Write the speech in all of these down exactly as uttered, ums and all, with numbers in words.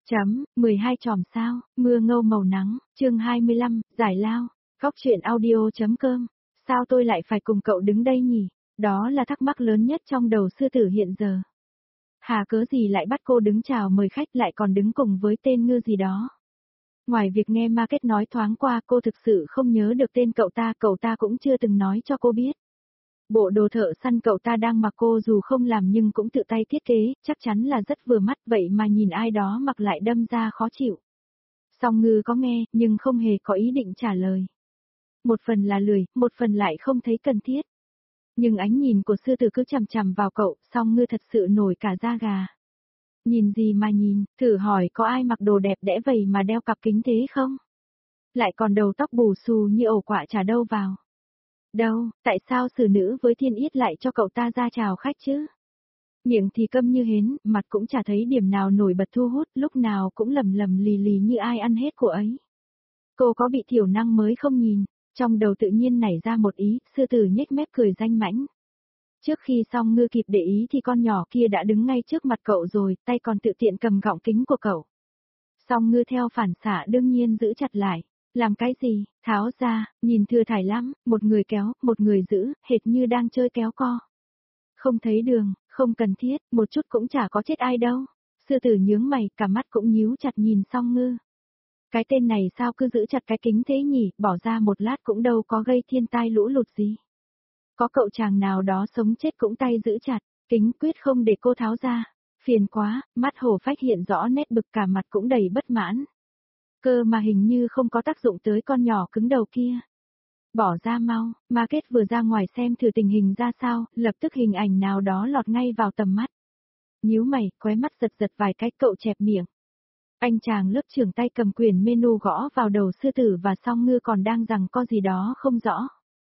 Chấm, mười hai chòm sao, mưa ngâu màu nắng, chương hai mươi lăm, giải lao, góc chuyện audio.com. Sao tôi lại phải cùng cậu đứng đây nhỉ? Đó là thắc mắc lớn nhất trong đầu sư tử hiện giờ. Hà cớ gì lại bắt cô đứng chào mời khách lại còn đứng cùng với tên ngư gì đó. Ngoài việc nghe Market nói thoáng qua, cô thực sự không nhớ được tên cậu ta, cậu ta cũng chưa từng nói cho cô biết. Bộ đồ thợ săn cậu ta đang mặc cô dù không làm nhưng cũng tự tay thiết kế, chắc chắn là rất vừa mắt, vậy mà nhìn ai đó mặc lại đâm ra khó chịu. Song Ngư có nghe, nhưng không hề có ý định trả lời. Một phần là lười, một phần lại không thấy cần thiết. Nhưng ánh nhìn của sư tử cứ chằm chằm vào cậu, Song Ngư thật sự nổi cả da gà. Nhìn gì mà nhìn, thử hỏi có ai mặc đồ đẹp đẽ vậy mà đeo cặp kính thế không? Lại còn đầu tóc bù xù như ổ quạ chả đâu vào. Đâu, tại sao xử nữ với Thiên Yết lại cho cậu ta ra chào khách chứ? Miệng thì câm như hến, mặt cũng chả thấy điểm nào nổi bật thu hút, lúc nào cũng lầm lầm lì lì như ai ăn hết của ấy. Cô có bị thiểu năng mới không nhìn, trong đầu tự nhiên nảy ra một ý, sư tử nhếch mép cười danh mãnh. Trước khi Song Ngư kịp để ý thì con nhỏ kia đã đứng ngay trước mặt cậu rồi, tay còn tự tiện cầm gọng kính của cậu. Song Ngư theo phản xạ đương nhiên giữ chặt lại. Làm cái gì, tháo ra, nhìn thừa thải lắm, một người kéo, một người giữ, hệt như đang chơi kéo co. Không thấy đường, không cần thiết, một chút cũng chả có chết ai đâu. Sư tử nhướng mày, cả mắt cũng nhíu chặt nhìn Song Ngư. Cái tên này sao cứ giữ chặt cái kính thế nhỉ, bỏ ra một lát cũng đâu có gây thiên tai lũ lụt gì. Có cậu chàng nào đó sống chết cũng tay giữ chặt, kính quyết không để cô tháo ra. Phiền quá, mắt hổ phách hiện rõ nét bực, cả mặt cũng đầy bất mãn. Cơ mà hình như không có tác dụng tới con nhỏ cứng đầu kia. Bỏ ra mau, Market vừa ra ngoài xem thử tình hình ra sao, lập tức hình ảnh nào đó lọt ngay vào tầm mắt. Nhíu mày, khóe mắt giật giật vài cái, cậu chẹp miệng. Anh chàng lớp trưởng tay cầm quyển menu gõ vào đầu sư tử và Song Ngư còn đang giằng co gì đó không rõ.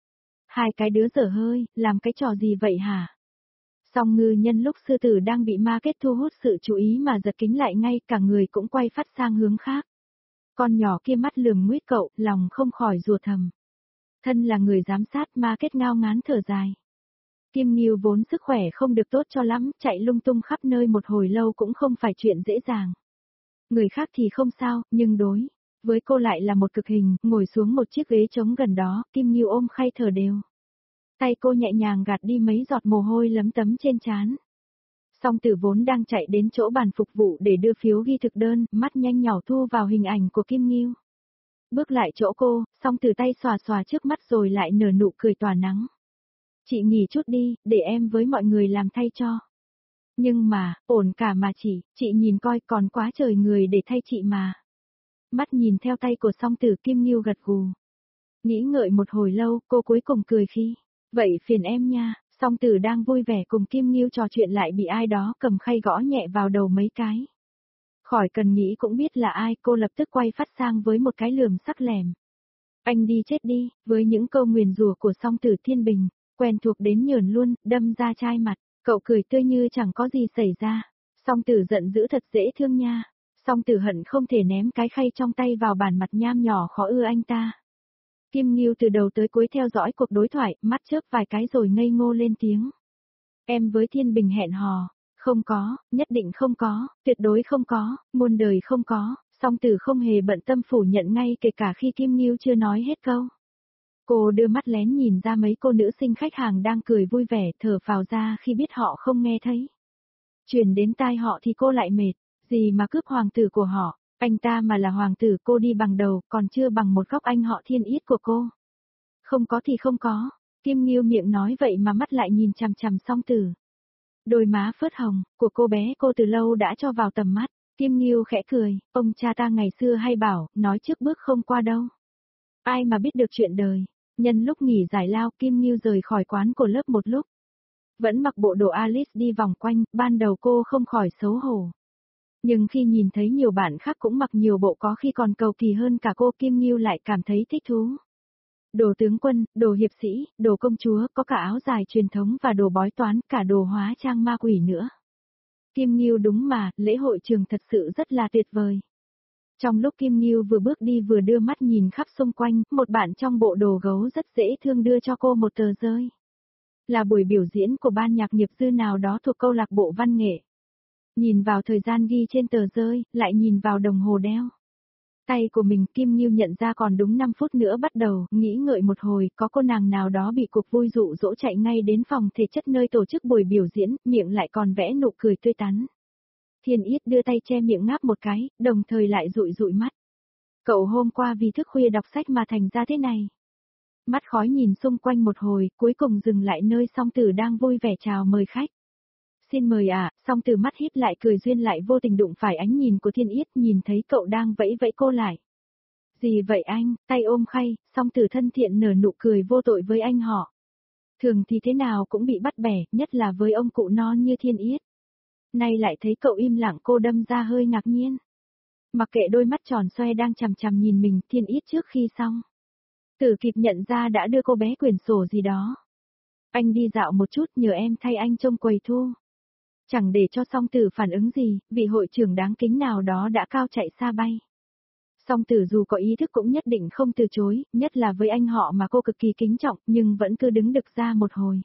Hai cái đứa dở hơi, làm cái trò gì vậy hả? Song Ngư nhân lúc sư tử đang bị Market thu hút sự chú ý mà giật kính lại ngay, cả người cũng quay phát sang hướng khác. Con nhỏ kia mắt lườm nguyết cậu, lòng không khỏi rủa thầm. Thân là người giám sát, Market ngao ngán thở dài. Kim Nghiêu vốn sức khỏe không được tốt cho lắm, chạy lung tung khắp nơi một hồi lâu cũng không phải chuyện dễ dàng. Người khác thì không sao, nhưng đối với cô lại là một cực hình, ngồi xuống một chiếc ghế trống gần đó, Kim Nghiêu ôm khay thở đều. Tay cô nhẹ nhàng gạt đi mấy giọt mồ hôi lấm tấm trên trán. Song Tử vốn đang chạy đến chỗ bàn phục vụ để đưa phiếu ghi thực đơn, mắt nhanh nhỏ thu vào hình ảnh của Kim Nghiêu. Bước lại chỗ cô, Song Tử tay xòa xòa trước mắt rồi lại nở nụ cười tỏa nắng. Chị nghỉ chút đi, để em với mọi người làm thay cho. Nhưng mà, ổn cả mà chị, chị nhìn coi còn quá trời người để thay chị mà. Mắt nhìn theo tay của Song Tử, Kim Nghiêu gật gù. Nghĩ ngợi một hồi lâu, cô cuối cùng cười khi. Vậy phiền em nha. Song Tử đang vui vẻ cùng Kim Nghiêu trò chuyện lại bị ai đó cầm khay gõ nhẹ vào đầu mấy cái. Khỏi cần nghĩ cũng biết là ai, cô lập tức quay phát sang với một cái lườm sắc lẻm. Anh đi chết đi, với những câu nguyền rủa của Song Tử Thiên Bình, quen thuộc đến nhờn luôn, đâm ra chai mặt, cậu cười tươi như chẳng có gì xảy ra. Song Tử giận dữ thật dễ thương nha. Song Tử hận không thể ném cái khay trong tay vào bàn mặt nham nhỏ khó ưa anh ta. Kim Nghiêu từ đầu tới cuối theo dõi cuộc đối thoại, mắt chớp vài cái rồi ngây ngô lên tiếng. Em với Thiên Bình hẹn hò, không có, nhất định không có, tuyệt đối không có, muôn đời không có. Song Tử không hề bận tâm phủ nhận ngay kể cả khi Kim Nghiêu chưa nói hết câu. Cô đưa mắt lén nhìn ra mấy cô nữ sinh khách hàng đang cười vui vẻ, thở phào ra khi biết họ không nghe thấy. Truyền đến tai họ thì cô lại mệt, gì mà cướp hoàng tử của họ. Anh ta mà là hoàng tử cô đi bằng đầu, còn chưa bằng một góc anh họ Thiên Yết của cô. Không có thì không có, Kim Nghiêu miệng nói vậy mà mắt lại nhìn chằm chằm Song Tử. Đôi má phớt hồng, của cô bé cô từ lâu đã cho vào tầm mắt, Kim Nghiêu khẽ cười, ông cha ta ngày xưa hay bảo, nói trước bước không qua đâu. Ai mà biết được chuyện đời, nhân lúc nghỉ giải lao Kim Nghiêu rời khỏi quán của lớp một lúc. Vẫn mặc bộ đồ Alice đi vòng quanh, ban đầu cô không khỏi xấu hổ. Nhưng khi nhìn thấy nhiều bạn khác cũng mặc nhiều bộ có khi còn cầu kỳ hơn cả cô, Kim Nghiêu lại cảm thấy thích thú. Đồ tướng quân, đồ hiệp sĩ, đồ công chúa, có cả áo dài truyền thống và đồ bói toán, cả đồ hóa trang ma quỷ nữa. Kim Nghiêu đúng mà, lễ hội trường thật sự rất là tuyệt vời. Trong lúc Kim Nghiêu vừa bước đi vừa đưa mắt nhìn khắp xung quanh, một bạn trong bộ đồ gấu rất dễ thương đưa cho cô một tờ rơi. Là buổi biểu diễn của ban nhạc nghiệp dư nào đó thuộc câu lạc bộ văn nghệ. Nhìn vào thời gian ghi trên tờ rơi, lại nhìn vào đồng hồ đeo. Tay của mình Kim Nghiêu nhận ra còn đúng năm phút nữa bắt đầu, nghĩ ngợi một hồi, có cô nàng nào đó bị cuộc vui dụ dỗ chạy ngay đến phòng thể chất nơi tổ chức buổi biểu diễn, miệng lại còn vẽ nụ cười tươi tắn. Thiên Yết đưa tay che miệng ngáp một cái, đồng thời lại dụi dụi mắt. Cậu hôm qua vì thức khuya đọc sách mà thành ra thế này. Mắt khói nhìn xung quanh một hồi, cuối cùng dừng lại nơi song tử đang vui vẻ chào mời khách. Xin mời ạ, à, song tử mắt híp lại cười duyên lại vô tình đụng phải ánh nhìn của Thiên Yết, nhìn thấy cậu đang vẫy vẫy cô lại. Gì vậy anh, tay ôm khay, song tử thân thiện nở nụ cười vô tội với anh họ. Thường thì thế nào cũng bị bắt bẻ, nhất là với ông cụ non như Thiên Yết. Nay lại thấy cậu im lặng, cô đâm ra hơi ngạc nhiên. Mặc kệ đôi mắt tròn xoe đang chằm chằm nhìn mình, Thiên Yết trước khi xong. Tử kịp nhận ra đã đưa cô bé quyển sổ gì đó. Anh đi dạo một chút, nhờ em thay anh trông quầy thu. Chẳng để cho song tử phản ứng gì, vị hội trưởng đáng kính nào đó đã cao chạy xa bay. Song tử dù có ý thức cũng nhất định không từ chối, nhất là với anh họ mà cô cực kỳ kính trọng, nhưng vẫn cứ đứng đực ra một hồi.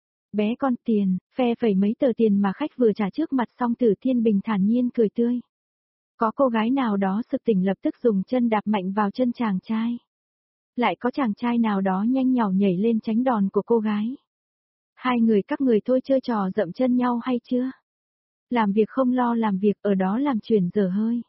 Bé con tiền, phe phẩy mấy tờ tiền mà khách vừa trả trước mặt song tử Thiên bình thản nhiên cười tươi. Có cô gái nào đó sực tỉnh lập tức dùng chân đạp mạnh vào chân chàng trai. Lại có chàng trai nào đó nhanh nhảu nhảy lên tránh đòn của cô gái. Hai người các người thôi chơi trò dậm chân nhau hay chưa? Làm việc không lo làm việc, ở đó làm chuyển dở hơi.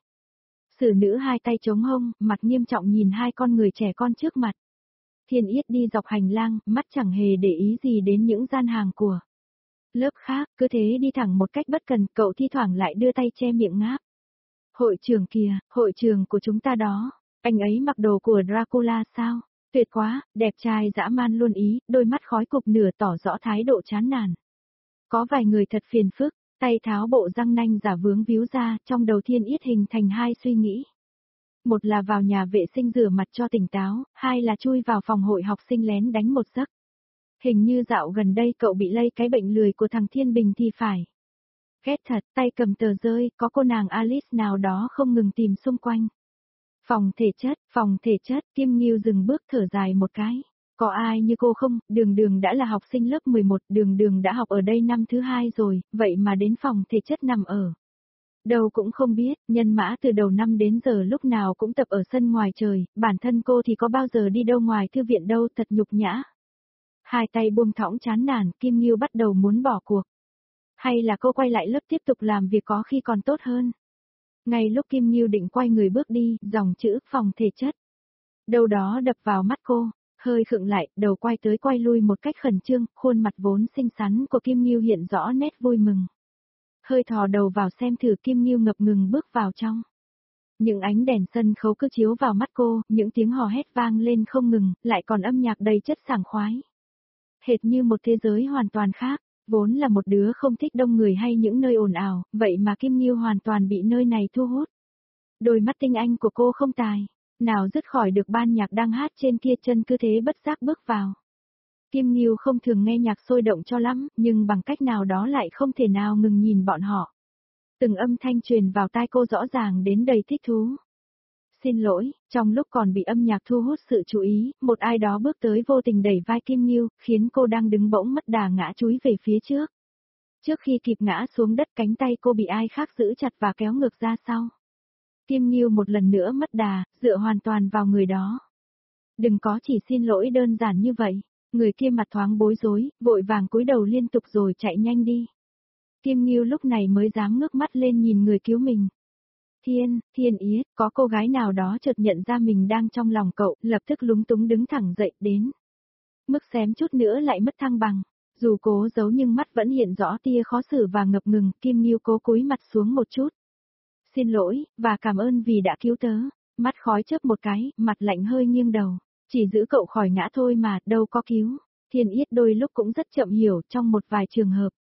Xử nữ hai tay chống hông, mặt nghiêm trọng nhìn hai con người trẻ con trước mặt. Thiên Yết đi dọc hành lang, mắt chẳng hề để ý gì đến những gian hàng của lớp khác, cứ thế đi thẳng một cách bất cần, cậu thi thoảng lại đưa tay che miệng ngáp. Hội trưởng kìa, hội trưởng của chúng ta đó, anh ấy mặc đồ của Dracula sao? Tuyệt quá, đẹp trai dã man luôn ý, đôi mắt khói cục nửa tỏ rõ thái độ chán nản. Có vài người thật phiền phức, tay tháo bộ răng nanh giả vướng víu ra, trong đầu Thiên Yết hình thành hai suy nghĩ. Một là vào nhà vệ sinh rửa mặt cho tỉnh táo, hai là chui vào phòng hội học sinh lén đánh một giấc. Hình như dạo gần đây cậu bị lây cái bệnh lười của thằng Thiên Bình thì phải. Ghét thật, tay cầm tờ rơi, có cô nàng Alice nào đó không ngừng tìm xung quanh. Phòng thể chất, phòng thể chất, Kim Nghiêu dừng bước thở dài một cái. Có ai như cô không, đường đường đã là học sinh lớp mười một, đường đường đã học ở đây năm thứ hai rồi, vậy mà đến phòng thể chất nằm ở. Đâu cũng không biết, nhân mã từ đầu năm đến giờ lúc nào cũng tập ở sân ngoài trời, bản thân cô thì có bao giờ đi đâu ngoài thư viện đâu, thật nhục nhã. Hai tay buông thõng chán nản, Kim Nghiêu bắt đầu muốn bỏ cuộc. Hay là cô quay lại lớp tiếp tục làm việc có khi còn tốt hơn. Ngay lúc Kim Nghiêu định quay người bước đi, dòng chữ phòng thể chất. Đâu đó đập vào mắt cô, hơi khựng lại, đầu quay tới quay lui một cách khẩn trương, khuôn mặt vốn xinh xắn của Kim Nghiêu hiện rõ nét vui mừng. Hơi thò đầu vào xem thử, Kim Nghiêu ngập ngừng bước vào trong. Những ánh đèn sân khấu cứ chiếu vào mắt cô, những tiếng hò hét vang lên không ngừng, lại còn âm nhạc đầy chất sảng khoái. Hệt như một thế giới hoàn toàn khác, vốn là một đứa không thích đông người hay những nơi ồn ào, vậy mà Kim Nghiêu hoàn toàn bị nơi này thu hút. Đôi mắt tinh anh của cô không tài, nào dứt khỏi được ban nhạc đang hát trên kia, chân cứ thế bất giác bước vào. Kim Nghiêu không thường nghe nhạc sôi động cho lắm, nhưng bằng cách nào đó lại không thể nào ngừng nhìn bọn họ. Từng âm thanh truyền vào tai cô rõ ràng đến đầy thích thú. Xin lỗi, trong lúc còn bị âm nhạc thu hút sự chú ý, một ai đó bước tới vô tình đẩy vai Kim Nghiêu, khiến cô đang đứng bỗng mất đà ngã chúi về phía trước. Trước khi kịp ngã xuống đất, cánh tay cô bị ai khác giữ chặt và kéo ngược ra sau. Kim Nghiêu một lần nữa mất đà, dựa hoàn toàn vào người đó. Đừng có chỉ xin lỗi đơn giản như vậy. Người kia mặt thoáng bối rối, vội vàng cúi đầu liên tục rồi chạy nhanh đi. Kim Nghiêu lúc này mới dám ngước mắt lên nhìn người cứu mình. Thiên, Thiên Yết, có cô gái nào đó chợt nhận ra mình đang trong lòng cậu, lập tức lúng túng đứng thẳng dậy đến. Mức xém chút nữa lại mất thăng bằng. Dù cố giấu nhưng mắt vẫn hiện rõ tia khó xử và ngập ngừng, Kim Nghiêu cố cúi mặt xuống một chút. Xin lỗi, và cảm ơn vì đã cứu tớ. Mắt khói chớp một cái, mặt lạnh hơi nghiêng đầu. Chỉ giữ cậu khỏi ngã thôi mà, đâu có cứu. Thiên Yết đôi lúc cũng rất chậm hiểu trong một vài trường hợp.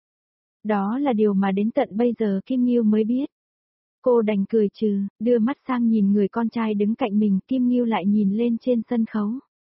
Đó là điều mà đến tận bây giờ Kim Nghiêu mới biết. Cô đành cười trừ, đưa mắt sang nhìn người con trai đứng cạnh mình, Kim Nghiêu lại nhìn lên trên sân khấu.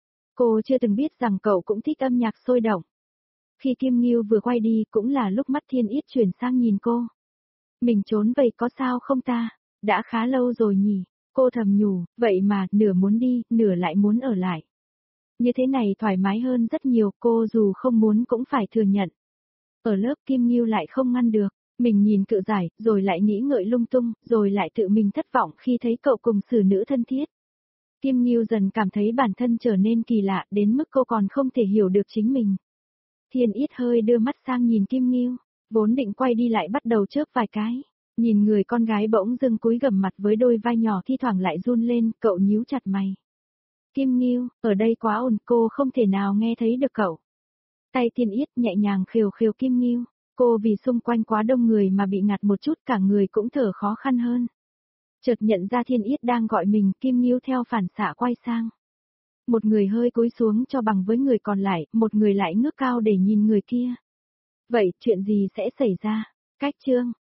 Cô chưa từng biết rằng cậu cũng thích âm nhạc sôi động. Khi Kim Nghiêu vừa quay đi cũng là lúc mắt Thiên Yết chuyển sang nhìn cô. Mình trốn vậy có sao không ta? Đã khá lâu rồi nhỉ? Cô thầm nhủ, vậy mà, nửa muốn đi, nửa lại muốn ở lại. Như thế này thoải mái hơn rất nhiều, cô dù không muốn cũng phải thừa nhận. Ở lớp Kim Nghiêu lại không ngăn được, Mình nhìn cự giải, rồi lại nghĩ ngợi lung tung, rồi lại tự mình thất vọng khi thấy cậu cùng xử nữ thân thiết. Kim Nghiêu dần cảm thấy bản thân trở nên kỳ lạ đến mức cô còn không thể hiểu được chính mình. Thiên Yết hơi đưa mắt sang nhìn Kim Nghiêu, vốn định quay đi lại bắt đầu chớp vài cái. Nhìn người con gái bỗng dưng cúi gằm mặt với đôi vai nhỏ thi thoảng lại run lên, cậu nhíu chặt mày. Kim Nghiêu, ở đây quá ồn, cô không thể nào nghe thấy được cậu. Tay Thiên Yết nhẹ nhàng khều khều Kim Nghiêu, cô vì xung quanh quá đông người mà bị ngạt một chút, cả người cũng thở khó khăn hơn. Chợt nhận ra Thiên Yết đang gọi mình, Kim Nghiêu theo phản xạ quay sang. Một người hơi cúi xuống cho bằng với người còn lại, một người lại ngước cao để nhìn người kia. Vậy chuyện gì sẽ xảy ra? Cách chương